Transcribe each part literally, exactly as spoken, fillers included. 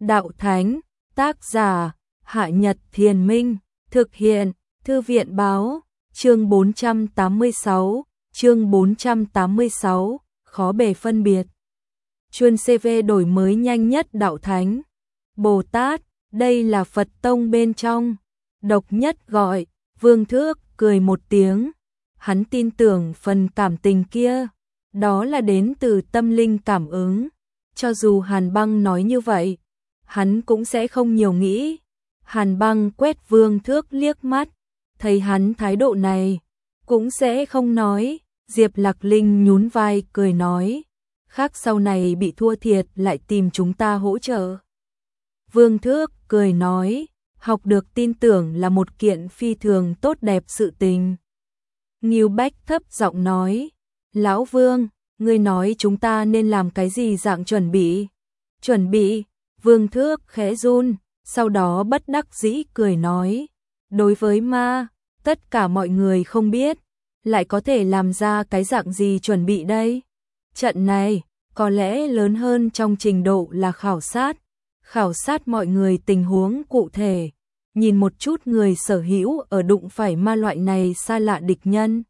Đạo Thánh, tác giả, Hạ Nhật Thiền Minh, thực hiện, Thư viện Báo, chương bốn trăm tám mươi sáu, chương bốn trăm tám mươi sáu, khó bề phân biệt. Chuyên xê vê đổi mới nhanh nhất Đạo Thánh. Bồ Tát, đây là Phật tông bên trong. Độc nhất gọi, Vương Thước cười một tiếng. Hắn tin tưởng phần cảm tình kia, đó là đến từ tâm linh cảm ứng. Cho dù Hàn Băng nói như vậy, hắn cũng sẽ không nhiều nghĩ. Hàn Băng quét Vương Thước liếc mắt, thấy hắn thái độ này, cũng sẽ không nói. Diệp Lạc Linh nhún vai cười nói, khác sau này bị thua thiệt lại tìm chúng ta hỗ trợ. Vương Thước cười nói, học được tin tưởng là một kiện phi thường tốt đẹp sự tình. Ngưu Bách thấp giọng nói, Lão Vương, ngươi nói chúng ta nên làm cái gì dạng chuẩn bị? Chuẩn bị, Vương Thước khẽ run, sau đó bất đắc dĩ cười nói, đối với ma, tất cả mọi người không biết, lại có thể làm ra cái dạng gì chuẩn bị đây? Trận này, có lẽ lớn hơn trong trình độ là khảo sát, khảo sát mọi người tình huống cụ thể, nhìn một chút người sở hữu ở đụng phải ma loại này xa lạ địch nhân.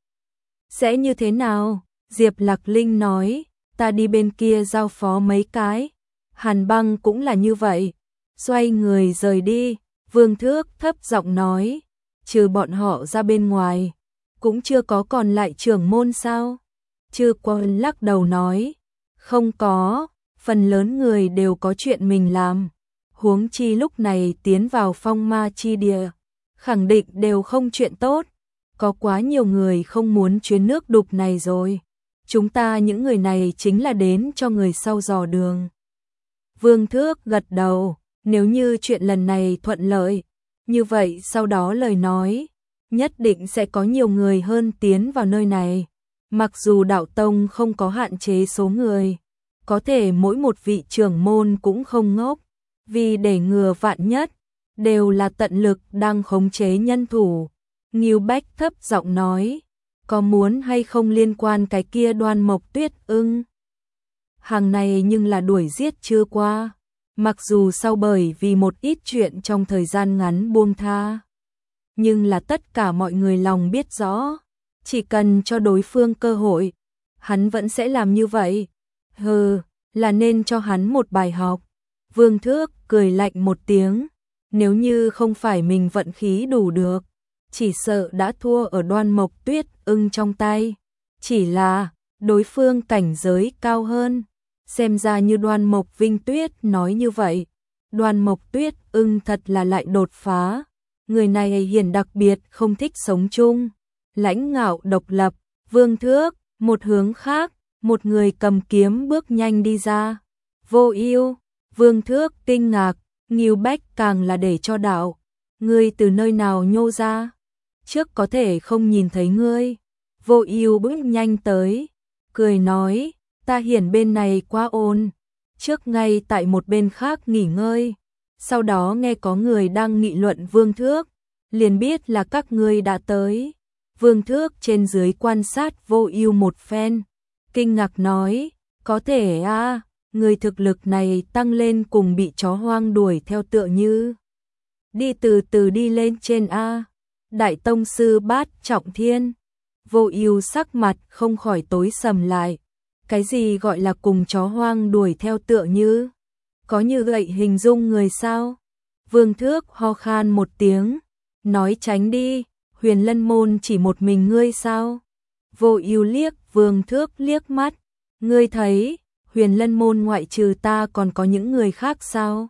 Sẽ như thế nào? Diệp Lạc Linh nói, ta đi bên kia giao phó mấy cái. Hàn Băng cũng là như vậy. Xoay người rời đi, Vương Thước thấp giọng nói, trừ bọn họ ra bên ngoài, cũng chưa có còn lại trưởng môn sao? Chư Quân lắc đầu nói, không có, phần lớn người đều có chuyện mình làm. Huống chi lúc này tiến vào phong ma chi địa, khẳng định đều không chuyện tốt. Có quá nhiều người không muốn chuyến nước đục này rồi. Chúng ta những người này chính là đến cho người sau dò đường. Vương Thước gật đầu, nếu như chuyện lần này thuận lợi, như vậy sau đó lời nói, nhất định sẽ có nhiều người hơn tiến vào nơi này. Mặc dù đạo tông không có hạn chế số người, có thể mỗi một vị trưởng môn cũng không ngốc, vì để ngừa vạn nhất, đều là tận lực đang khống chế nhân thủ. Ngưu Bách thấp giọng nói, có muốn hay không liên quan cái kia Đoan Mộc Tuyết ưng? Hàng này nhưng là đuổi giết chưa qua, mặc dù sau bởi vì một ít chuyện trong thời gian ngắn buông tha, nhưng là tất cả mọi người lòng biết rõ, chỉ cần cho đối phương cơ hội, hắn vẫn sẽ làm như vậy. Hừ, là nên cho hắn một bài học. Vương Thước cười lạnh một tiếng, nếu như không phải mình vận khí đủ được, chỉ sợ đã thua ở Đoan Mộc Tuyết ưng trong tay. Chỉ là, đối phương cảnh giới cao hơn, xem ra như Đoan Mộc Vinh Tuyết nói như vậy. Đoan Mộc Tuyết ưng thật là lại đột phá, người này hiển đặc biệt không thích sống chung, lãnh ngạo độc lập. Vương Thước, một hướng khác, một người cầm kiếm bước nhanh đi ra. Vô Ưu, Vương Thước kinh ngạc, Ngưu Bách càng là để cho đạo, ngươi từ nơi nào nhô ra? Trước có thể không nhìn thấy ngươi. Vô Ưu bước nhanh tới, cười nói, ta hiển bên này quá ồn, trước ngay tại một bên khác nghỉ ngơi. Sau đó nghe có người đang nghị luận Vương Thước, liền biết là các ngươi đã tới. Vương Thước trên dưới quan sát Vô Ưu một phen, kinh ngạc nói, có thể a, à, người thực lực này tăng lên cùng bị chó hoang đuổi theo tựa như. Đi từ từ đi lên trên a. Đại tông sư Bát Trọng Thiên. Vô Ưu sắc mặt không khỏi tối sầm lại. Cái gì gọi là cùng chó hoang đuổi theo tựa như? Có như vậy hình dung người sao? Vương Thước ho khan một tiếng, nói tránh đi, Huyền Lân môn chỉ một mình ngươi sao? Vô Ưu liếc Vương Thước liếc mắt, ngươi thấy, Huyền Lân môn ngoại trừ ta còn có những người khác sao?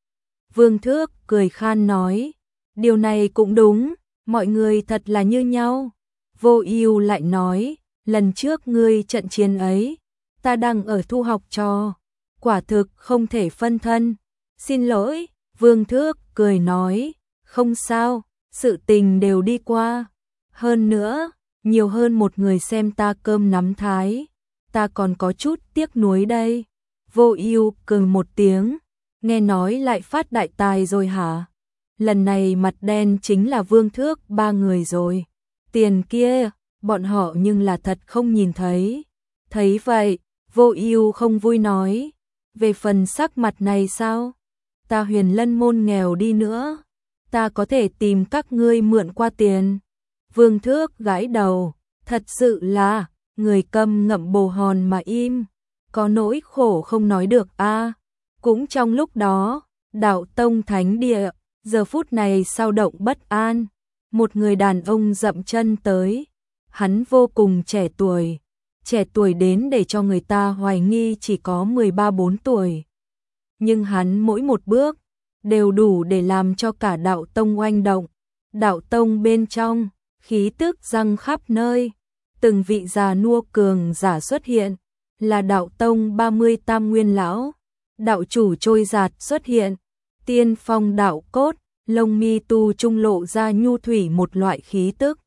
Vương Thước cười khan nói, điều này cũng đúng, mọi người thật là như nhau. Vô Ưu lại nói, lần trước ngươi trận chiến ấy, ta đang ở thu học trò, quả thực không thể phân thân. Xin lỗi, Vương Thước cười nói, không sao, sự tình đều đi qua. Hơn nữa, nhiều hơn một người xem ta cơm nắm thái, ta còn có chút tiếc nuối đây. Vô Ưu cười một tiếng, nghe nói lại phát đại tài rồi hả? Lần này mặt đen chính là Vương Thước ba người rồi. Tiền kia, bọn họ nhưng là thật không nhìn thấy. Thấy vậy, Vô Ưu không vui nói, về phần sắc mặt này sao? ta Huyền Lân môn nghèo đi nữa, ta có thể tìm các ngươi mượn qua tiền. Vương Thước gãi đầu, thật sự là, người câm ngậm bồ hòn mà im, có nỗi khổ không nói được a. À. Cũng trong lúc đó, Đạo Tông thánh địa, giờ phút này sao động bất an, một người đàn ông dậm chân tới, hắn vô cùng trẻ tuổi, trẻ tuổi đến để cho người ta hoài nghi chỉ có mười ba bốn tuổi. Nhưng hắn mỗi một bước đều đủ để làm cho cả Đạo Tông oanh động. Đạo Tông bên trong, khí tức răng khắp nơi, từng vị già nua cường giả xuất hiện, là Đạo Tông ba mươi tam nguyên lão, đạo chủ trôi giạt xuất hiện, tiên phong đạo cốt, lông mi tu trung lộ ra nhu thủy một loại khí tức.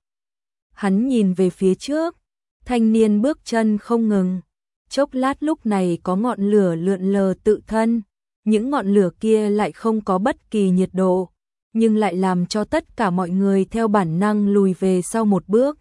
Hắn nhìn về phía trước, thanh niên bước chân không ngừng, chốc lát lúc này có ngọn lửa lượn lờ tự thân, những ngọn lửa kia lại không có bất kỳ nhiệt độ, nhưng lại làm cho tất cả mọi người theo bản năng lùi về sau một bước.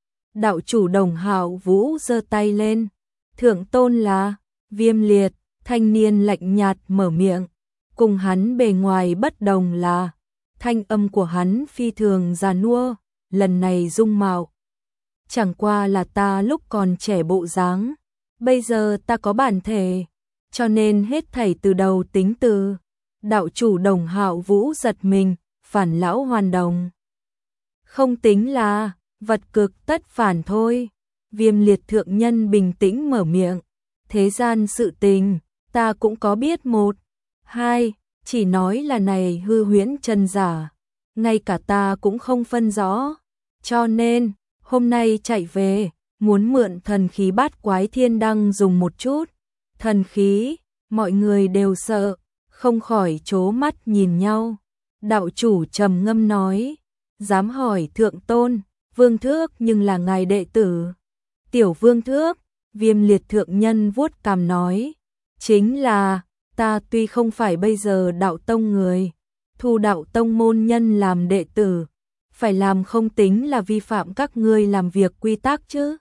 Đạo chủ Đồng Hạo Vũ giơ tay lên, thượng tôn là Viêm Liệt, thanh niên lạnh nhạt mở miệng, cùng hắn bề ngoài bất đồng là, thanh âm của hắn phi thường già nua, lần này dung mạo. Chẳng qua là ta lúc còn trẻ bộ dáng, bây giờ ta có bản thể, cho nên hết thảy từ đầu tính từ. Đạo chủ Đồng Hạo Vũ giật mình, phản lão hoàn đồng. Không tính là, vật cực tất phản thôi. Viêm Liệt thượng nhân bình tĩnh mở miệng, thế gian sự tình, ta cũng có biết một, hai, chỉ nói là này hư huyễn chân giả, ngay cả ta cũng không phân rõ, cho nên, hôm nay chạy về, muốn mượn thần khí bát quái thiên đăng dùng một chút. Thần khí, mọi người đều sợ, không khỏi trố mắt nhìn nhau. Đạo chủ trầm ngâm nói, dám hỏi thượng tôn, Vương Thước nhưng là ngài đệ tử. Tiểu Vương Thước, Viêm Liệt thượng nhân vuốt cằm nói, chính là, ta tuy không phải bây giờ Đạo Tông người, thu Đạo Tông môn nhân làm đệ tử, phải làm không tính là vi phạm các ngươi làm việc quy tắc chứ.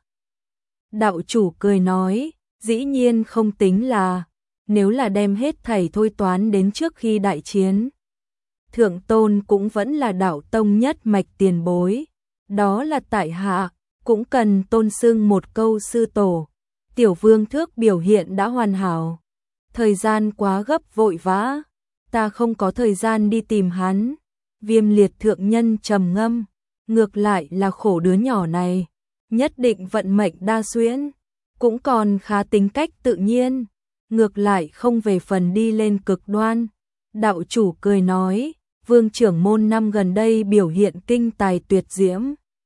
Đạo chủ cười nói, dĩ nhiên không tính là, nếu là đem hết thảy thôi toán đến trước khi đại chiến. Thượng tôn cũng vẫn là Đạo Tông nhất mạch tiền bối, đó là tại hạ, cũng cần tôn xưng một câu sư tổ. Tiểu Vương Thước biểu hiện đã hoàn hảo, thời gian quá gấp vội vã, ta không có thời gian đi tìm hắn. Viêm Liệt thượng nhân trầm ngâm, ngược lại là khổ đứa nhỏ này, nhất định vận mệnh đa xuyễn, cũng còn khá tính cách tự nhiên, ngược lại không về phần đi lên cực đoan. Đạo chủ cười nói, Vương trưởng môn năm gần đây biểu hiện kinh tài tuyệt diễm,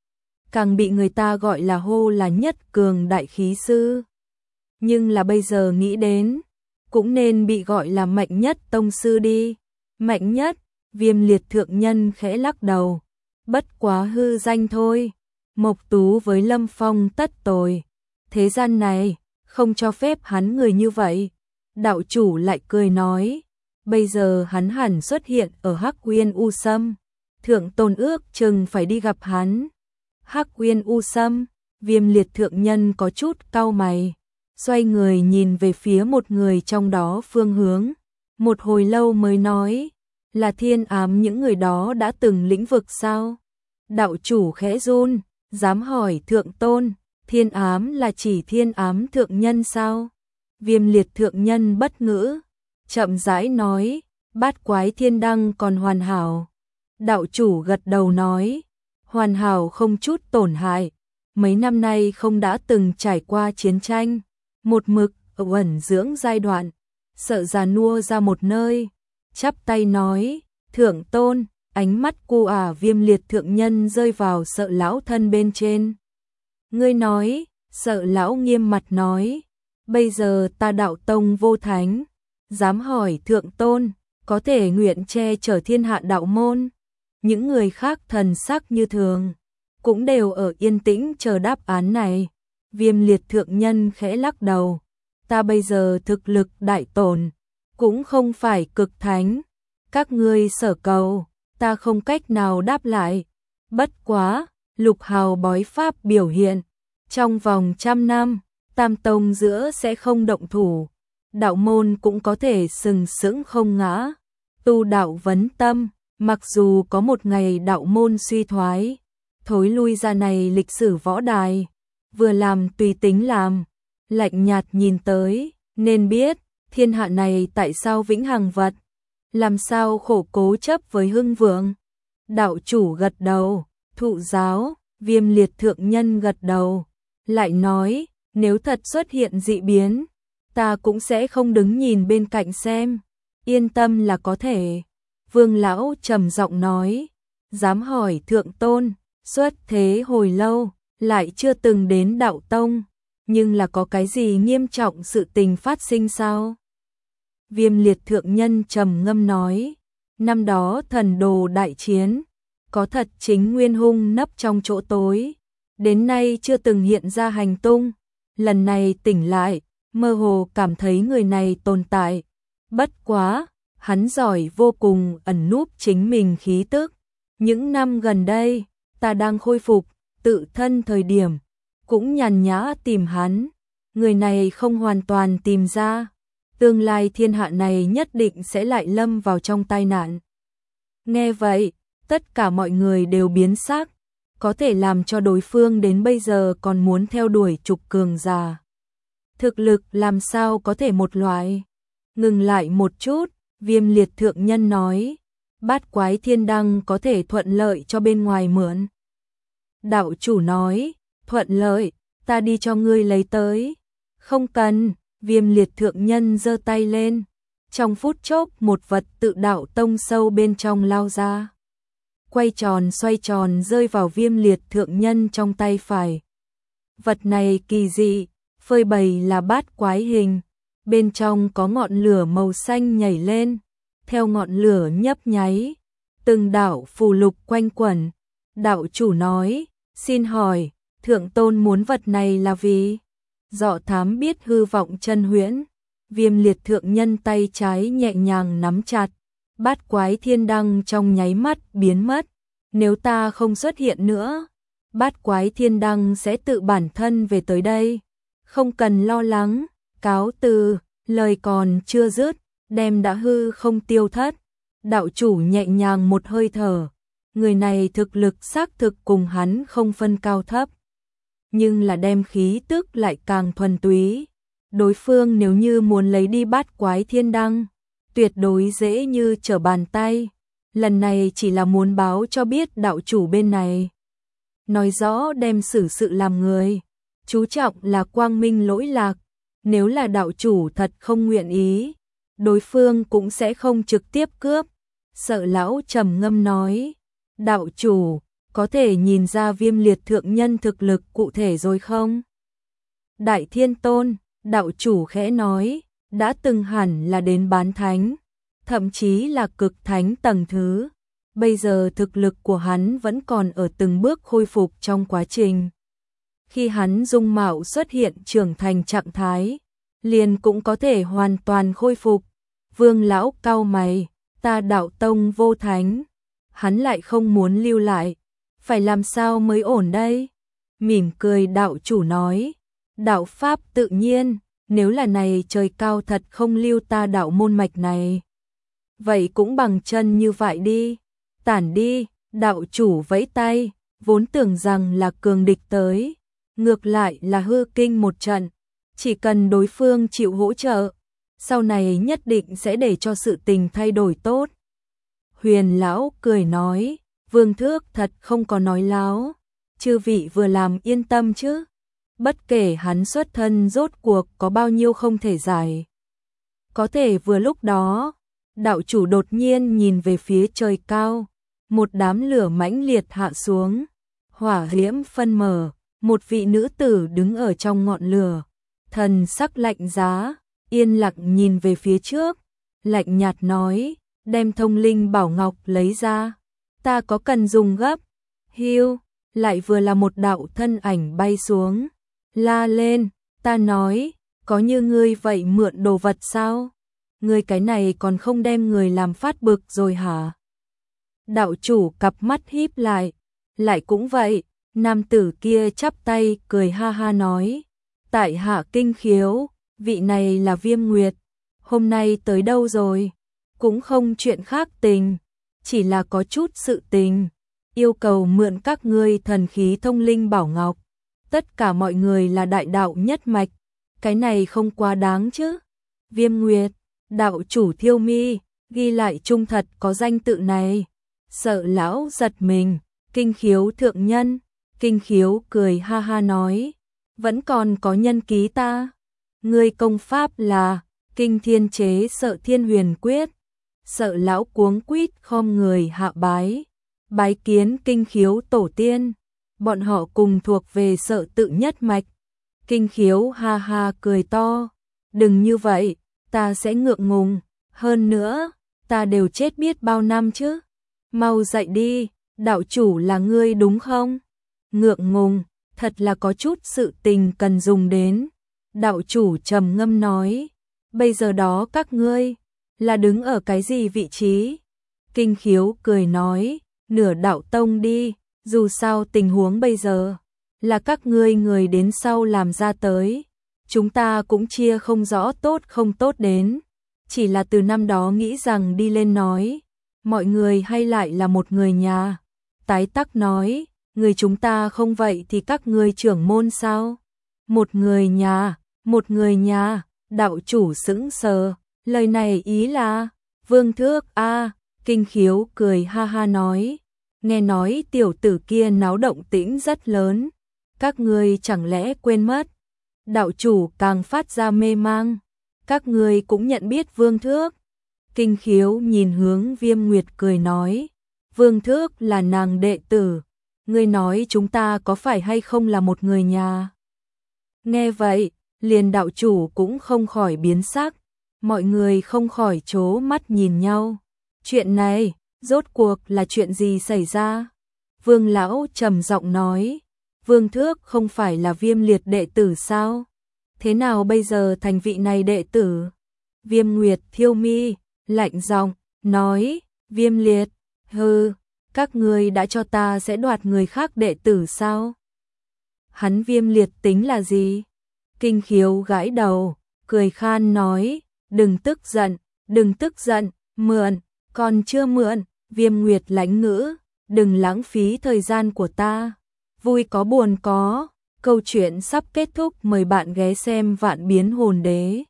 càng bị người ta gọi là hô là nhất cường đại khí sư. Nhưng là bây giờ nghĩ đến, cũng nên bị gọi là mạnh nhất tông sư đi. Mạnh nhất, Viêm Liệt thượng nhân khẽ lắc đầu, bất quá hư danh thôi. Mộc Tú với Lâm Phong tất tồi, thế gian này không cho phép hắn người như vậy. Đạo chủ lại cười nói, bây giờ hắn hẳn xuất hiện ở Hắc Uyên U Sâm, thượng tôn ước chừng phải đi gặp hắn. Hắc Uyên U Sâm, Viêm Liệt thượng nhân có chút cau mày, xoay người nhìn về phía một người trong đó phương hướng, một hồi lâu mới nói, là Thiên Ám những người đó đã từng lĩnh vực sao? Đạo chủ khẽ run, dám hỏi thượng tôn, Thiên Ám là chỉ Thiên Ám thượng nhân sao? Viêm Liệt thượng nhân bất ngữ, chậm rãi nói, bát quái thiên đăng còn hoàn hảo. Đạo chủ gật đầu nói, hoàn hảo không chút tổn hại, mấy năm nay không đã từng trải qua chiến tranh, một mực ở ẩn dưỡng giai đoạn, sợ già nua ra một nơi, chắp tay nói, thượng tôn. Ánh mắt cu ả Viêm Liệt thượng nhân rơi vào Sợ lão thân bên trên. Ngươi nói, Sợ lão nghiêm mặt nói, bây giờ ta Đạo Tông vô thánh, dám hỏi thượng tôn, có thể nguyện che chở thiên hạ đạo môn. Những người khác thần sắc như thường, cũng đều ở yên tĩnh chờ đáp án này. Viêm Liệt thượng nhân khẽ lắc đầu, ta bây giờ thực lực đại tổn, cũng không phải cực thánh, các ngươi sở cầu, ta không cách nào đáp lại. Bất quá, lục hào bói pháp biểu hiện, trong vòng trăm năm, tam tông giữa sẽ không động thủ, đạo môn cũng có thể sừng sững không ngã. tu đạo vấn tâm, mặc dù có một ngày đạo môn suy thoái, thối lui ra này lịch sử võ đài, vừa làm tùy tính làm, lạnh nhạt nhìn tới, nên biết, thiên hạ này tại sao vĩnh hằng vật, làm sao khổ cố chấp với hưng vượng. Đạo chủ gật đầu, thụ giáo, Viêm Liệt thượng nhân gật đầu, lại nói, nếu thật xuất hiện dị biến, ta cũng sẽ không đứng nhìn bên cạnh xem, yên tâm là có thể. Vương lão trầm giọng nói, dám hỏi thượng tôn, xuất thế hồi lâu, lại chưa từng đến đạo tông, nhưng là có cái gì nghiêm trọng sự tình phát sinh sao? Viêm Liệt thượng nhân trầm ngâm nói, năm đó thần đồ đại chiến, có thật chính Nguyên Hung nấp trong chỗ tối, đến nay chưa từng hiện ra hành tung, lần này tỉnh lại, mơ hồ cảm thấy người này tồn tại, bất quá, hắn giỏi vô cùng ẩn núp chính mình khí tức. Những năm gần đây, ta đang khôi phục, tự thân thời điểm, cũng nhàn nhã tìm hắn, người này không hoàn toàn tìm ra, tương lai thiên hạ này nhất định sẽ lại lâm vào trong tai nạn. Nghe vậy, tất cả mọi người đều biến sắc, có thể làm cho đối phương đến bây giờ còn muốn theo đuổi trục cường giả. Thực lực làm sao có thể một loại. Ngừng lại một chút, Viêm Liệt thượng nhân nói, bát quái thiên đăng có thể thuận lợi cho bên ngoài mượn. Đạo chủ nói, thuận lợi, ta đi cho ngươi lấy tới. Không cần, Viêm Liệt thượng nhân giơ tay lên. Trong phút chốc một vật tự đạo tông sâu bên trong lao ra. Quay tròn xoay tròn rơi vào Viêm Liệt thượng nhân trong tay phải. Vật này kỳ dị, phơi bày là bát quái hình. Bên trong có ngọn lửa màu xanh nhảy lên. Theo ngọn lửa nhấp nháy, từng đạo phù lục quanh quẩn. Đạo chủ nói, xin hỏi, thượng tôn muốn vật này là vì? Dọ thám biết hư vọng chân huyễn. Viêm Liệt thượng nhân tay trái nhẹ nhàng nắm chặt, bát quái thiên đăng trong nháy mắt biến mất. Nếu ta không xuất hiện nữa, bát quái thiên đăng sẽ tự bản thân về tới đây. Không cần lo lắng, cáo từ, lời còn chưa dứt, đem đã hư không tiêu thất. Đạo chủ nhẹ nhàng một hơi thở, người này thực lực xác thực cùng hắn không phân cao thấp. Nhưng là đem khí tức lại càng thuần túy. Đối phương nếu như muốn lấy đi bát quái thiên đăng, tuyệt đối dễ như trở bàn tay. Lần này chỉ là muốn báo cho biết đạo chủ bên này. Nói rõ đem xử sự làm người, chú trọng là quang minh lỗi lạc. Nếu là đạo chủ thật không nguyện ý, đối phương cũng sẽ không trực tiếp cướp. Sợ lão trầm ngâm nói, đạo chủ, có thể nhìn ra Viêm Liệt thượng nhân thực lực cụ thể rồi không? Đại Thiên Tôn, đạo chủ khẽ nói, đã từng hẳn là đến bán thánh, thậm chí là cực thánh tầng thứ. Bây giờ thực lực của hắn vẫn còn ở từng bước khôi phục trong quá trình. Khi hắn dung mạo xuất hiện trưởng thành trạng thái, liền cũng có thể hoàn toàn khôi phục. Vương lão cau mày, ta đạo tông vô thánh, hắn lại không muốn lưu lại, phải làm sao mới ổn đây? Mỉm cười đạo chủ nói, đạo pháp tự nhiên, nếu là này trời cao thật không lưu ta đạo môn mạch này. Vậy cũng bằng chân như vậy đi, tản đi, đạo chủ vẫy tay, vốn tưởng rằng là cường địch tới, ngược lại là hư kinh một trận, chỉ cần đối phương chịu hỗ trợ, sau này nhất định sẽ để cho sự tình thay đổi tốt. Huyền lão cười nói, Vương Thước thật không có nói láo, chư vị vừa làm yên tâm chứ. Bất kể hắn xuất thân rốt cuộc có bao nhiêu không thể giải. Có thể vừa lúc đó, đạo chủ đột nhiên nhìn về phía trời cao, một đám lửa mãnh liệt hạ xuống, hỏa diễm phân mở, một vị nữ tử đứng ở trong ngọn lửa, thần sắc lạnh giá, yên lặng nhìn về phía trước, lạnh nhạt nói, đem thông linh bảo ngọc lấy ra, ta có cần dùng gấp. Hiu, lại vừa là một đạo thân ảnh bay xuống, la lên, ta nói, có như ngươi vậy mượn đồ vật sao? Ngươi cái này còn không đem người làm phát bực rồi hả? Đạo chủ cặp mắt híp lại, lại cũng vậy, nam tử kia chắp tay cười ha ha nói, tại hạ kinh khiếu, vị này là Viêm Nguyệt, hôm nay tới đâu rồi? cũng không chuyện khác tình, chỉ là có chút sự tình, yêu cầu mượn các ngươi thần khí thông linh bảo ngọc. Tất cả mọi người là đại đạo nhất mạch, cái này không quá đáng chứ. Viêm Nguyệt, đạo chủ Thiêu Mi, ghi lại trung thật có danh tự này. Sợ lão giật mình, Kinh Khiếu thượng nhân, Kinh Khiếu cười ha ha nói, vẫn còn có nhân ký ta. Ngươi công pháp là Kinh Thiên Chế Sợ Thiên Huyền Quyết. Sợ lão cuống quýt khom người hạ bái, bái kiến Kinh Khiếu tổ tiên. Bọn họ cùng thuộc về Sợ tự nhất mạch. Kinh Khiếu ha ha cười to, đừng như vậy, ta sẽ ngượng ngùng, hơn nữa, ta đều chết biết bao năm chứ. Mau dậy đi, đạo chủ là ngươi đúng không? Ngượng ngùng, thật là có chút sự tình cần dùng đến. Đạo chủ trầm ngâm nói, bây giờ đó các ngươi là đứng ở cái gì vị trí? Kinh Khiếu cười nói, nửa đạo tông đi, dù sao tình huống bây giờ là các ngươi người đến sau làm ra tới, chúng ta cũng chia không rõ tốt không tốt đến, chỉ là từ năm đó nghĩ rằng đi lên nói, mọi người hay lại là một người nhà. Tái Tắc nói, người chúng ta không vậy thì các ngươi trưởng môn sao? Một người nhà, một người nhà, đạo chủ sững sờ, lời này ý là, Vương Thước a. Kinh Khiếu cười ha ha nói, nghe nói tiểu tử kia náo động tĩnh rất lớn, các ngươi chẳng lẽ quên mất? Đạo chủ càng phát ra mê mang, các ngươi cũng nhận biết Vương Thước. Kinh Khiếu nhìn hướng Viêm Nguyệt cười nói, Vương Thước là nàng đệ tử, ngươi nói chúng ta có phải hay không là một người nhà? Nghe vậy, liền đạo chủ cũng không khỏi biến sắc, mọi người không khỏi trố mắt nhìn nhau. Chuyện này, rốt cuộc là chuyện gì xảy ra? Vương lão trầm giọng nói, Vương Thước không phải là Viêm Liệt đệ tử sao? Thế nào bây giờ thành vị này đệ tử? Viêm Nguyệt Thiêu Mi lạnh giọng nói, Viêm Liệt, hừ, các ngươi đã cho ta sẽ đoạt người khác đệ tử sao? Hắn Viêm Liệt tính là gì? Kinh Khiếu gãi đầu, cười khan nói, đừng tức giận, đừng tức giận, mượn, còn chưa mượn. Viêm Nguyệt lãnh ngữ, đừng lãng phí thời gian của ta. Vui có buồn có, câu chuyện sắp kết thúc, mời bạn ghé xem Vạn Biến Hồn Đế.